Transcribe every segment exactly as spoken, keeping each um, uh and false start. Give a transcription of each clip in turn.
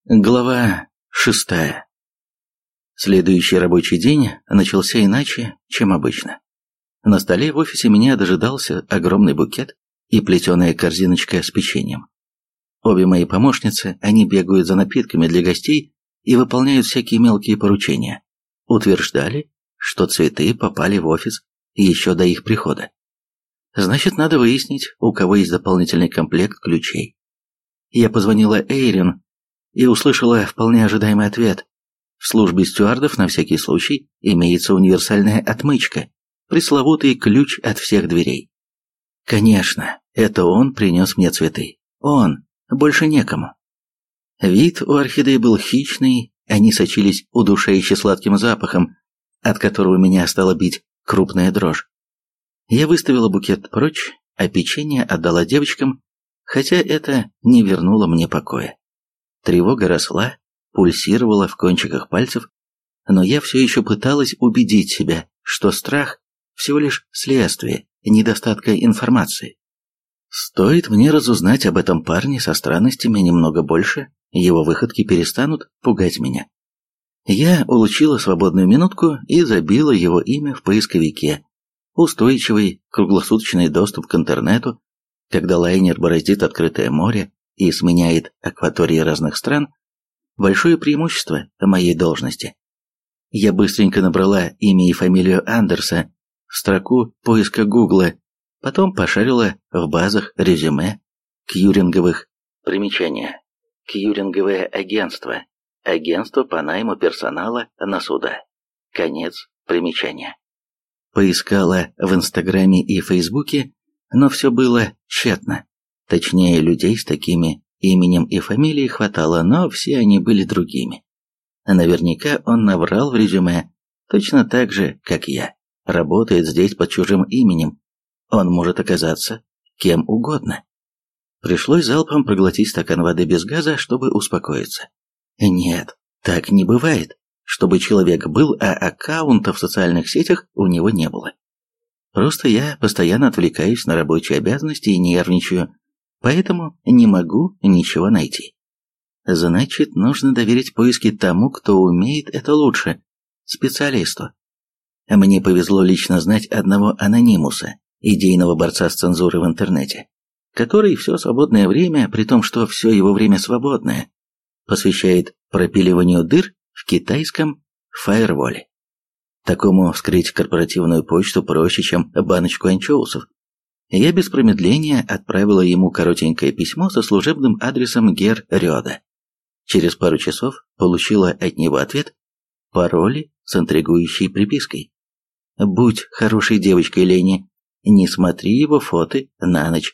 Глава шестая. Следующий рабочий день начался иначе, чем обычно. На столе в офисе меня дожидался огромный букет и плетеная корзиночка с печеньем. Обе мои помощницы, они бегают за напитками для гостей и выполняют всякие мелкие поручения. Утверждали, что цветы попали в офис еще до их прихода. Значит, надо выяснить, у кого есть дополнительный комплект ключей. Я позвонила Эйрин и услышала вполне ожидаемый ответ. В службе стюардов на всякий случай имеется универсальная отмычка, пресловутый ключ от всех дверей. Конечно, это он принес мне цветы. Он, больше некому. Вид у орхидей был хищный, они сочились удушающе сладким запахом, от которого меня стала бить крупная дрожь. Я выставила букет прочь, а печенье отдала девочкам, хотя это не вернуло мне покоя. Тревога росла, пульсировала в кончиках пальцев, но я все еще пыталась убедить себя, что страх всего лишь следствие недостатка информации. Стоит мне разузнать об этом парне со странностями немного больше, его выходки перестанут пугать меня. Я улучила свободную минутку и забила его имя в поисковике. Устойчивый круглосуточный доступ к интернету, когда лайнер бороздит открытое море и сменяет акватории разных стран, большое преимущество моей должности. Я быстренько набрала имя и фамилию Андерса в строку поиска Гугла, потом пошарила в базах резюме кьюринговых. Примечания. Кьюринговое агентство. Агентство по найму персонала на суда. Конец примечания. Поискала в Инстаграме и Фейсбуке, но все было тщетно. Точнее, людей с такими именем и фамилией хватало, но все они были другими. Наверняка он наврал в резюме, точно так же, как я. Работает здесь под чужим именем. Он может оказаться кем угодно. Пришлось залпом проглотить стакан воды без газа, чтобы успокоиться. Нет, так не бывает, чтобы человек был, а аккаунта в социальных сетях у него не было. Просто я постоянно отвлекаюсь на рабочие обязанности и нервничаю, поэтому не могу ничего найти. Значит, нужно доверить поиски тому, кто умеет это лучше, специалисту. Мне повезло лично знать одного анонимуса, идейного борца с цензурой в интернете, который все свободное время, при том, что все его время свободное, посвящает пропиливанию дыр в китайском фаерволе. Такому вскрыть корпоративную почту проще, чем баночку анчоусов. Я без промедления отправила ему коротенькое письмо со служебным адресом Гер Рёда. Через пару часов получила от него ответ, пароли с интригующей припиской. «Будь хорошей девочкой, Лени, не смотри его фото на ночь».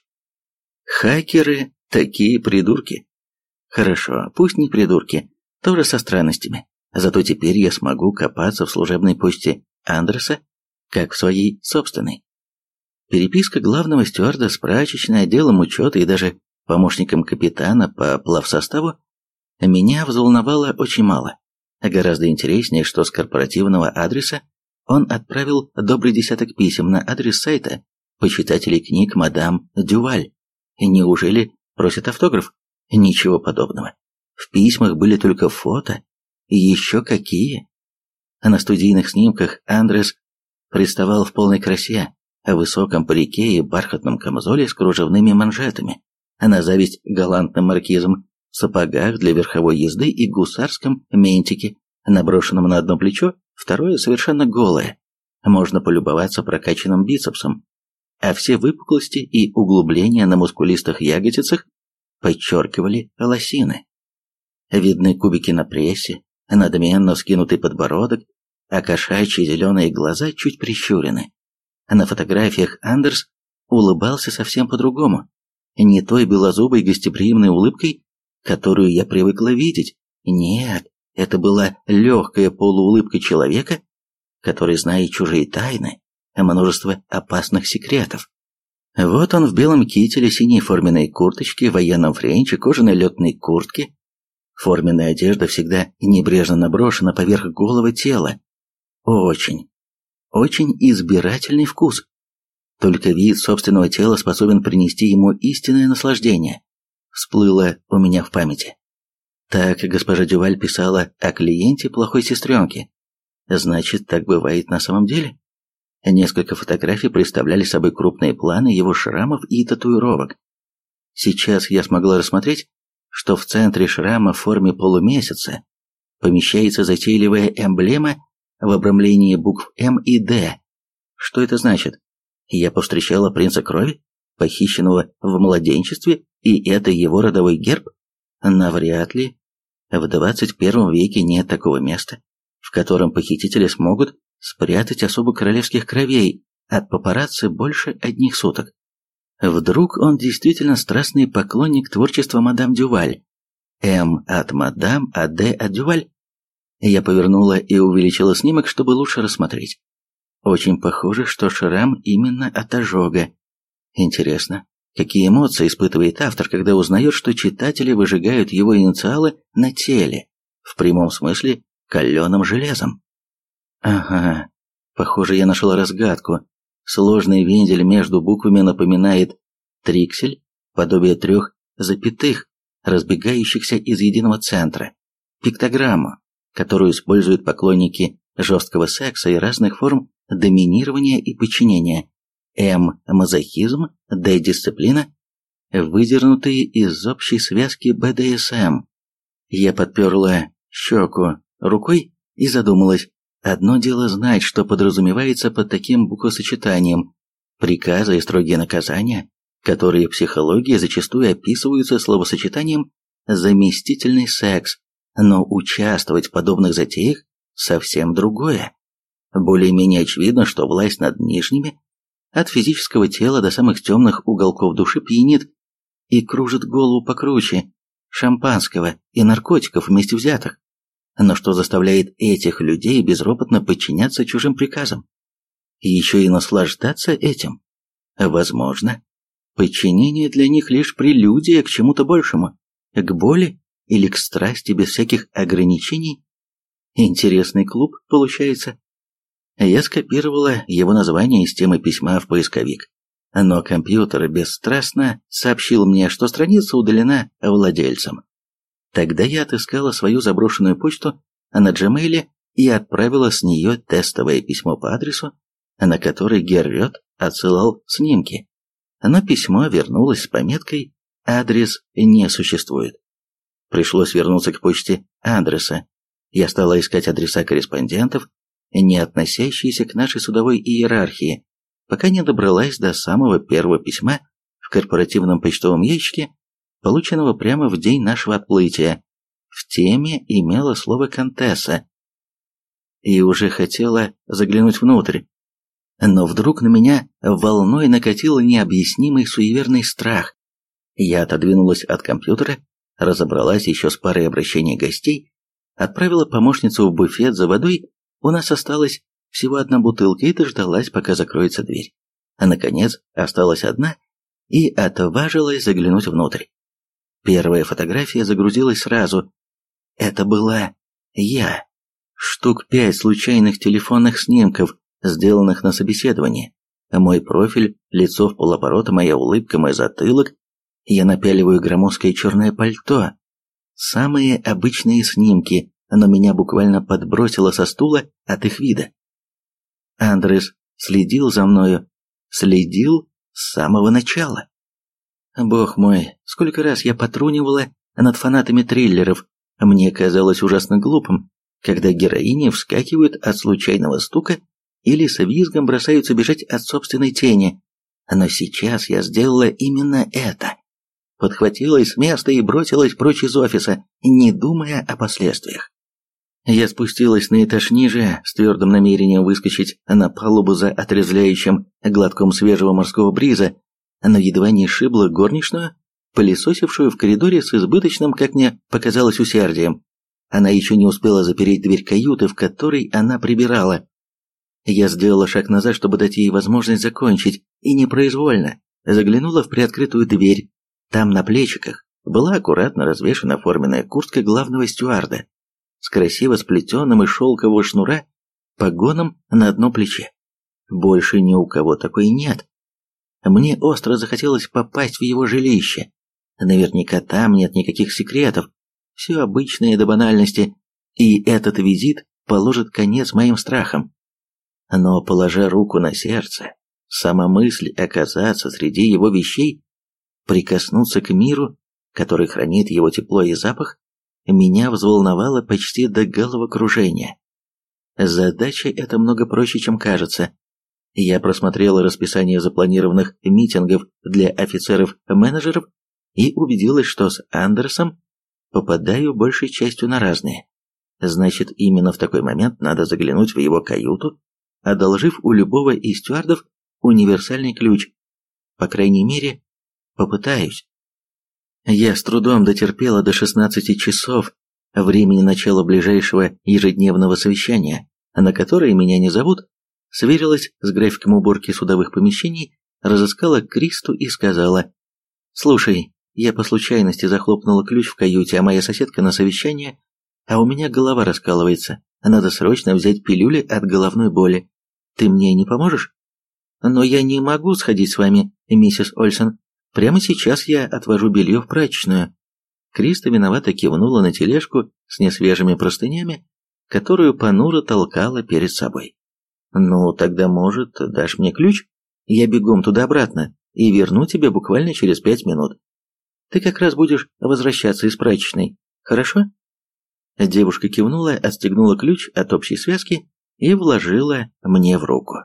Хакеры такие придурки. Хорошо, пусть не придурки, тоже со странностями. Зато теперь я смогу копаться в служебной почте Андерса, как в своей собственной. Переписка главного стюарда с прачечной, отделом учета и даже помощником капитана по плавсоставу меня взволновало очень мало. Гораздо интереснее, что с корпоративного адреса он отправил добрый десяток писем на адрес сайта почитателей книг мадам Дюваль. Неужели просит автограф? Ничего подобного. В письмах были только фото. И еще какие? На студийных снимках Андрес приставал в полной красе, в высоком парике и бархатном камзоле с кружевными манжетами, а на зависть галантным маркизом в сапогах для верховой езды и гусарском ментике, наброшенном на одно плечо, второе совершенно голое. Можно полюбоваться прокачанным бицепсом, а все выпуклости и углубления на мускулистых ягодицах подчеркивали лосины. Видны кубики на прессе, надменно вскинутый подбородок, а кошачьи зеленые глаза чуть прищурены. На фотографиях Андерс улыбался совсем по-другому, не той белозубой гостеприимной улыбкой, которую я привыкла видеть. Нет, это была легкая полуулыбка человека, который знает чужие тайны, множество опасных секретов. Вот он в белом кителе, синей форменной курточке, военном френче, кожаной летной куртке. Форменная одежда всегда небрежно наброшена поверх голого тела. Очень, очень избирательный вкус. Только вид собственного тела способен принести ему истинное наслаждение. Всплыло у меня в памяти. Так госпожа Дюваль писала о клиенте плохой сестренки. Значит, так бывает на самом деле? Несколько фотографий представляли собой крупные планы его шрамов и татуировок. Сейчас я смогла рассмотреть, что в центре шрама в форме полумесяца помещается затейливая эмблема в обрамлении букв М и Д. Что это значит? Я повстречала принца крови, похищенного в младенчестве, и это его родовой герб? Навряд ли. В двадцать первом веке нет такого места, в котором похитители смогут спрятать особо королевских кровей от папарацци больше одних суток. Вдруг он действительно страстный поклонник творчества мадам Дюваль. М от мадам, а Д от Дюваль. Я повернула и увеличила снимок, чтобы лучше рассмотреть. Очень похоже, что шрам именно от ожога. Интересно, какие эмоции испытывает автор, когда узнает, что читатели выжигают его инициалы на теле, в прямом смысле каленым железом? Ага, похоже, я нашла разгадку. Сложный вензель между буквами напоминает триксель, подобие трех запятых, разбегающихся из единого центра, пиктограмму, которую используют поклонники жесткого секса и разных форм доминирования и подчинения. М – мазохизм, Д – дисциплина, выдернутые из общей связки Бэ Дэ Эс Эм. Я подперла щеку рукой и задумалась. Одно дело знать, что подразумевается под таким буквосочетанием, приказы и строгие наказания, которые в психологии зачастую описываются словосочетанием «заместительный секс», но участвовать в подобных затеях совсем другое. Более-менее очевидно, что власть над нижними, от физического тела до самых темных уголков души, пьянит и кружит голову покруче шампанского и наркотиков вместе взятых. Но что заставляет этих людей безропотно подчиняться чужим приказам? И еще и наслаждаться этим? Возможно, подчинение для них лишь прелюдия к чему-то большему, к боли или к страсти без всяких ограничений. Интересный клуб получается. Я скопировала его название из темы письма в поисковик, но компьютер бесстрастно сообщил мне, что страница удалена владельцем. Тогда я отыскала свою заброшенную почту на Gmail и отправила с нее тестовое письмо по адресу, на который Геррет отсылал снимки. Но письмо вернулось с пометкой «Адрес не существует». Пришлось вернуться к почте адреса. Я стала искать адреса корреспондентов, не относящиеся к нашей судовой иерархии, пока не добралась до самого первого письма в корпоративном почтовом ящике, полученного прямо в день нашего отплытия. В теме имело слово «Контесса». И уже хотела заглянуть внутрь. Но вдруг на меня волной накатил необъяснимый суеверный страх. Я отодвинулась от компьютера, разобралась еще с парой обращений гостей, отправила помощницу в буфет за водой, у нас осталась всего одна бутылка, и дождалась, пока закроется дверь. А наконец осталась одна и отважилась заглянуть внутрь. Первая фотография загрузилась сразу. Это была я. Штук пять случайных телефонных снимков, сделанных на собеседовании. Мой профиль, лицо в полоборота, моя улыбка, мой затылок. Я напяливаю громоздкое черное пальто. Самые обычные снимки, но меня буквально подбросило со стула от их вида. Андрес следил за мною, следил с самого начала. Бог мой, сколько раз я потрунивала над фанатами триллеров. Мне казалось ужасно глупым, когда героини вскакивают от случайного стука или с визгом бросаются бежать от собственной тени. Но сейчас я сделала именно это. Подхватилась с места и бросилась прочь из офиса, не думая о последствиях. Я спустилась на этаж ниже с твердым намерением выскочить на палубу за отрезвляющим глотком свежего морского бриза, но едва не шибла горничную, пылесосившую в коридоре с избыточным, как мне показалось, усердием. Она еще не успела запереть дверь каюты, в которой она прибирала. Я сделала шаг назад, чтобы дать ей возможность закончить, и непроизвольно заглянула в приоткрытую дверь. Там на плечиках была аккуратно развешана форменная куртка главного стюарда с красиво сплетенным из шелкового шнура погоном на одном плече. Больше ни у кого такой нет. Мне остро захотелось попасть в его жилище. Наверняка там нет никаких секретов, все обычное до банальности, и этот визит положит конец моим страхам. Но, положа руку на сердце, сама мысль оказаться среди его вещей, прикоснуться к миру, который хранит его тепло и запах, меня взволновало почти до головокружения. Задача эта много проще, чем кажется. Я просмотрела расписание запланированных митингов для офицеров-менеджеров и убедилась, что с Андерсом попадаю большей частью на разные. Значит, именно в такой момент надо заглянуть в его каюту, одолжив у любого из стюардов универсальный ключ. По крайней мере, попытаюсь. Я с трудом дотерпела до шестнадцати часов, времени начала ближайшего ежедневного совещания, на которое меня не зовут, сверилась с графиком уборки судовых помещений, разыскала Кристу и сказала: «Слушай, я по случайности захлопнула ключ в каюте, а моя соседка на совещание, а у меня голова раскалывается, надо срочно взять пилюли от головной боли. Ты мне не поможешь?» «Но я не могу сходить с вами, миссис Ольсон. Прямо сейчас я отвожу белье в прачечную». Криста виновато кивнула на тележку с несвежими простынями, которую понуро толкала перед собой. «Ну, тогда, может, дашь мне ключ? Я бегом туда-обратно и верну тебе буквально через пять минут. Ты как раз будешь возвращаться из прачечной, хорошо?» Девушка кивнула, отстегнула ключ от общей связки и вложила мне в руку.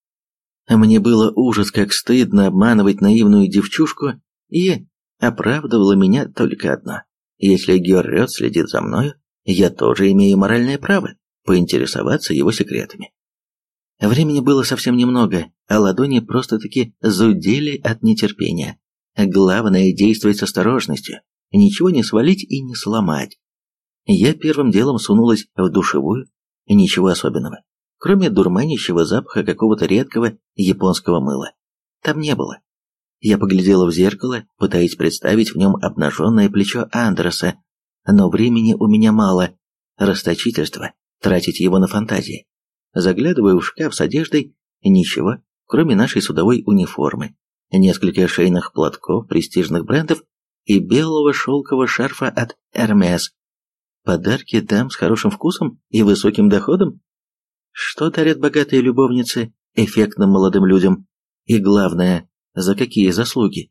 Мне было ужас как стыдно обманывать наивную девчушку, и оправдывало меня только одно. Если Геррет следит за мною, я тоже имею моральное право поинтересоваться его секретами. Времени было совсем немного, а ладони просто-таки зудели от нетерпения. Главное действовать с осторожностью, ничего не свалить и не сломать. Я первым делом сунулась в душевую, ничего особенного, кроме дурманящего запаха какого-то редкого японского мыла. Там не было. Я поглядела в зеркало, пытаясь представить в нем обнаженное плечо Андерса, но времени у меня мало, расточительство, тратить его на фантазии. Заглядываю в шкаф с одеждой, ничего, кроме нашей судовой униформы, несколько шейных платков престижных брендов и белого шелкового шарфа от Hermes. Подарки дам с хорошим вкусом и высоким доходом? Что дарят богатые любовницы эффектным молодым людям? И главное, за какие заслуги?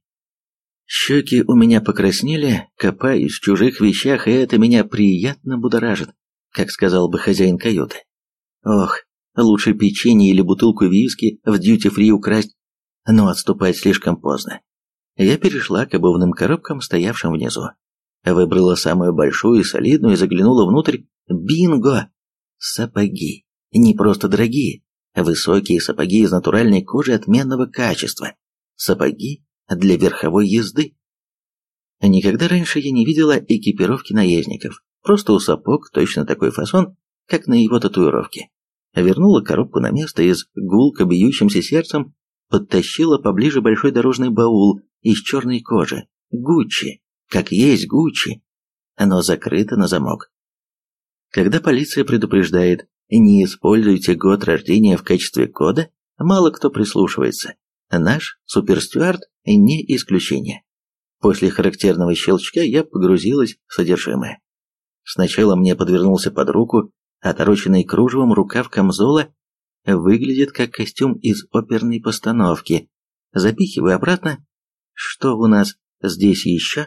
Щеки у меня покраснели, копаюсь в чужих вещах, и это меня приятно будоражит, как сказал бы хозяин каюты. Ох, лучше печенье или бутылку виски в дьюти-фри украсть, но отступать слишком поздно. Я перешла к обувным коробкам, стоявшим внизу. Выбрала самую большую и солидную и заглянула внутрь. Бинго! Сапоги. Не просто дорогие. Высокие сапоги из натуральной кожи отменного качества. Сапоги для верховой езды. Никогда раньше я не видела экипировки наездников. Просто у сапог точно такой фасон, как на его татуировке. Вернула коробку на место и с гулко бьющимся сердцем подтащила поближе большой дорожный баул из черной кожи. Гуччи. Как есть Гуччи. Оно закрыто на замок. Когда полиция предупреждает: не используйте год рождения в качестве кода, мало кто прислушивается. Наш суперстюард не исключение. После характерного щелчка я погрузилась в содержимое. Сначала мне подвернулся под руку отороченный кружевом рукав камзола, выглядит как костюм из оперной постановки. Запихиваю обратно. Что у нас здесь еще?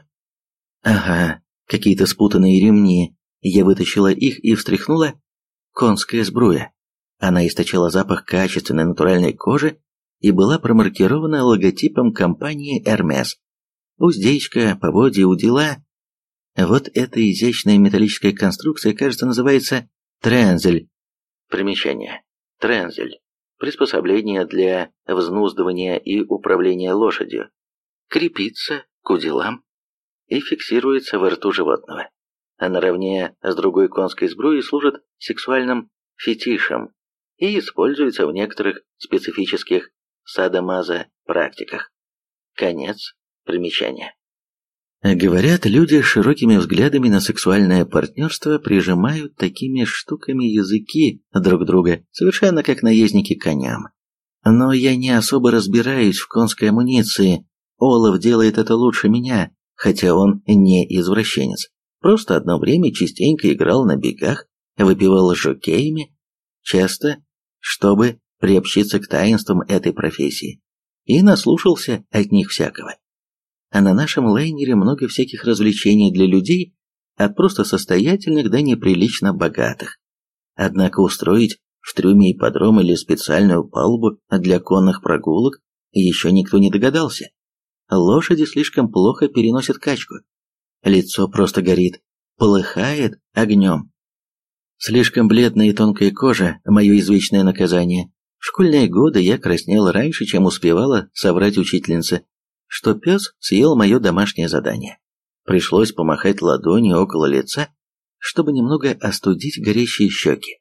Ага, какие-то спутанные ремни. Я вытащила их и встряхнула. Конская сбруя. Она источала запах качественной натуральной кожи и была промаркирована логотипом компании Hermes. Уздечка, поводья, удила. Вот эта изящная металлическая конструкция, кажется, называется трензель. Примечание. Трензель. Приспособление для взнуздывания и управления лошадью. Крепится к уделам и фиксируется во рту животного. А наравне с другой конской сбруей служит сексуальным фетишем и используется в некоторых специфических садомазо практиках. Конец примечания. Говорят, люди с широкими взглядами на сексуальное партнерство прижимают такими штуками языки друг друга, совершенно как наездники коням. Но я не особо разбираюсь в конской амуниции. Олаф делает это лучше меня, хотя он не извращенец. Просто одно время частенько играл на бегах, выпивал с жокеями, часто, чтобы приобщиться к таинствам этой профессии, и наслушался от них всякого. А на нашем лайнере много всяких развлечений для людей, от просто состоятельных до неприлично богатых. Однако устроить в трюме ипподром или специальную палубу для конных прогулок еще никто не догадался. Лошади слишком плохо переносят качку. Лицо просто горит, полыхает огнем. Слишком бледная и тонкая кожа – мое извечное наказание. В школьные годы я краснела раньше, чем успевала соврать учительнице, что пес съел мое домашнее задание. Пришлось помахать ладонью около лица, чтобы немного остудить горящие щеки.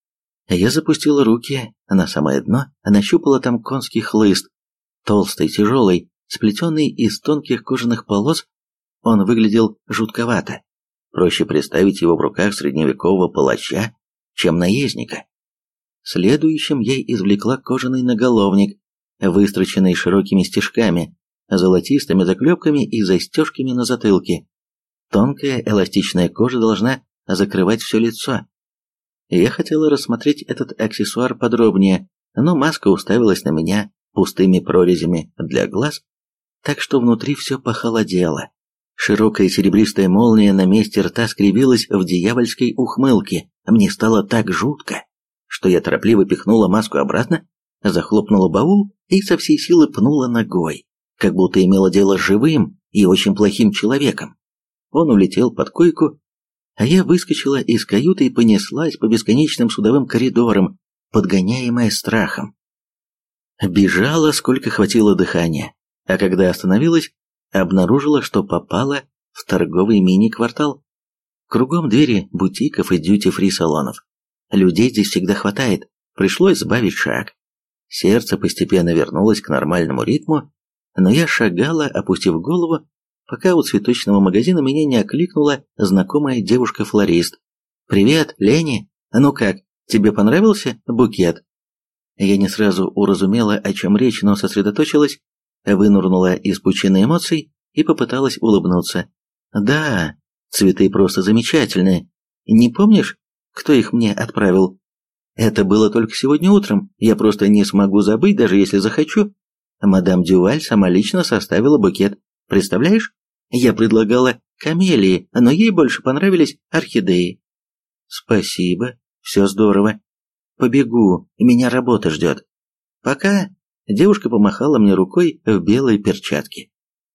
Я запустила руки на самое дно, нащупала там конский хлыст, толстый, тяжелый, сплетенный из тонких кожаных полос. Он выглядел жутковато. Проще представить его в руках средневекового палача, чем наездника. Следующим я извлекла кожаный наголовник, выстроченный широкими стежками, золотистыми заклепками и застежками на затылке. Тонкая эластичная кожа должна закрывать все лицо. Я хотела рассмотреть этот аксессуар подробнее, но маска уставилась на меня пустыми прорезями для глаз, так что внутри все похолодело. Широкая серебристая молния на месте рта скривилась в дьявольской ухмылке. Мне стало так жутко, что я торопливо пихнула маску обратно, захлопнула баул и со всей силы пнула ногой, как будто имела дело с живым и очень плохим человеком. Он улетел под койку, а я выскочила из каюты и понеслась по бесконечным судовым коридорам, подгоняемая страхом. Бежала, сколько хватило дыхания, а когда остановилась, обнаружила, что попала в торговый мини-квартал. Кругом двери бутиков и дьюти-фри салонов. Людей здесь всегда хватает, пришлось сбавить шаг. Сердце постепенно вернулось к нормальному ритму, но я шагала, опустив голову, пока у цветочного магазина меня не окликнула знакомая девушка-флорист. «Привет, Лени! Ну как, тебе понравился букет?» Я не сразу уразумела, о чем речь, но сосредоточилась, вынурнула из пучины эмоций и попыталась улыбнуться. «Да, цветы просто замечательные. Не помнишь, кто их мне отправил? Это было только сегодня утром, я просто не смогу забыть, даже если захочу. Мадам Дюваль сама лично составила букет. Представляешь? Я предлагала камелии, но ей больше понравились орхидеи». «Спасибо, все здорово. Побегу, меня работа ждет. Пока». Девушка помахала мне рукой в белой перчатке.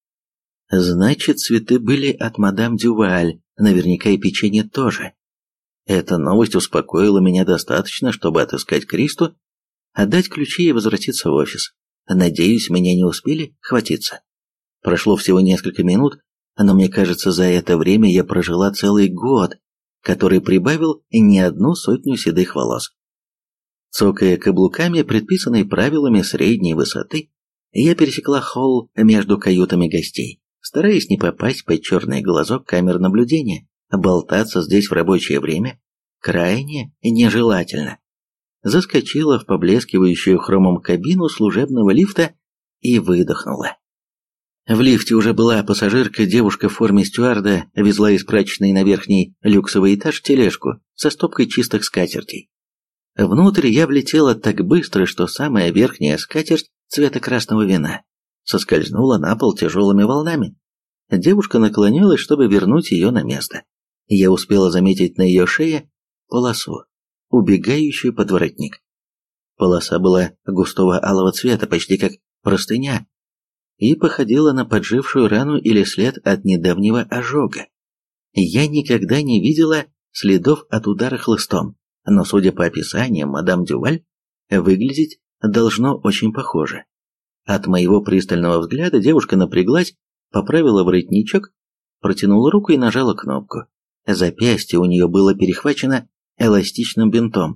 Значит, цветы были от мадам Дюваль, наверняка и печенье тоже. Эта новость успокоила меня достаточно, чтобы отыскать Кристу, отдать ключи и возвратиться в офис. Надеюсь, меня не успели хватиться. Прошло всего несколько минут, но мне кажется, за это время я прожила целый год, который прибавил не одну сотню седых волос. Цокая каблуками, предписанной правилами средней высоты, я пересекла холл между каютами гостей, стараясь не попасть под черный глазок камер наблюдения. Болтаться здесь в рабочее время крайне нежелательно. Заскочила в поблескивающую хромом кабину служебного лифта и выдохнула. В лифте уже была пассажирка, девушка в форме стюарда везла из прачечной на верхний люксовый этаж тележку со стопкой чистых скатертей. Внутрь я влетела так быстро, что самая верхняя скатерть цвета красного вина соскользнула на пол тяжелыми волнами. Девушка наклонилась, чтобы вернуть ее на место. Я успела заметить на ее шее полосу, убегающую под воротник. Полоса была густого алого цвета, почти как простыня, и походила на поджившую рану или след от недавнего ожога. Я никогда не видела следов от удара хлыстом, но, судя по описаниям мадам Дюваль, выглядеть должно очень похоже. От моего пристального взгляда девушка напряглась, поправила воротничок, протянула руку и нажала кнопку. Запястье у нее было перехвачено эластичным бинтом.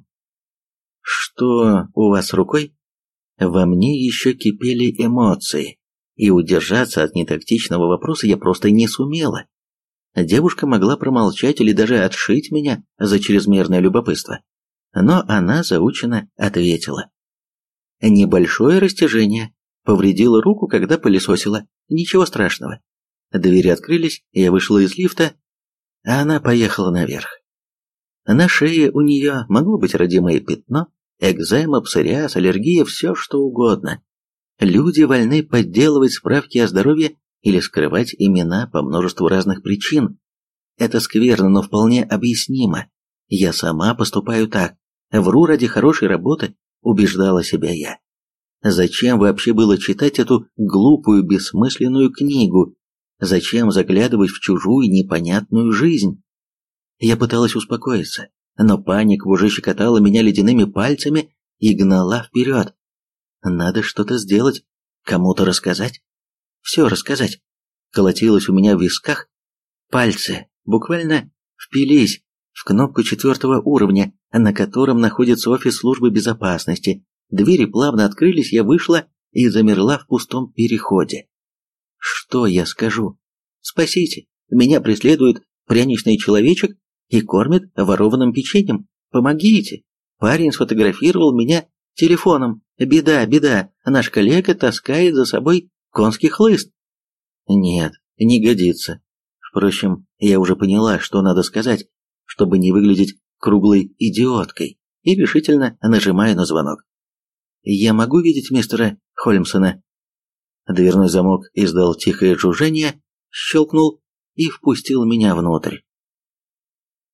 «Что у вас с рукой?» Во мне еще кипели эмоции, и удержаться от нетактичного вопроса я просто не сумела. Девушка могла промолчать или даже отшить меня за чрезмерное любопытство. Но она заучено ответила. Небольшое растяжение. Повредила руку, когда пылесосила. Ничего страшного. Двери открылись, я вышла из лифта. а она поехала наверх. На шее у нее могло быть родимое пятно, экзема, псориаз, аллергия, все что угодно. Люди вольны подделывать справки о здоровье или скрывать имена по множеству разных причин. Это скверно, но вполне объяснимо. Я сама поступаю так. Вру ради хорошей работы, убеждала себя я. Зачем вообще было читать эту глупую, бессмысленную книгу? Зачем заглядывать в чужую, непонятную жизнь? Я пыталась успокоиться, но паника уже щекотала меня ледяными пальцами и гнала вперед. Надо что-то сделать, кому-то рассказать. Все рассказать. Колотилось у меня в висках. Пальцы буквально впились в кнопку четвертого уровня, на котором находится офис службы безопасности. Двери плавно открылись, я вышла и замерла в пустом переходе. Что я скажу? Спасите, меня преследует пряничный человечек и кормит ворованным печеньем. Помогите. Парень сфотографировал меня телефоном. Беда, беда, наш коллега таскает за собой конский хлыст. Нет, не годится. Впрочем, я уже поняла, что надо сказать, чтобы не выглядеть круглой идиоткой, и решительно нажимаю на звонок. «Я могу видеть мистера Холмсона?» Дверной замок издал тихое жужжание, щелкнул и впустил меня внутрь.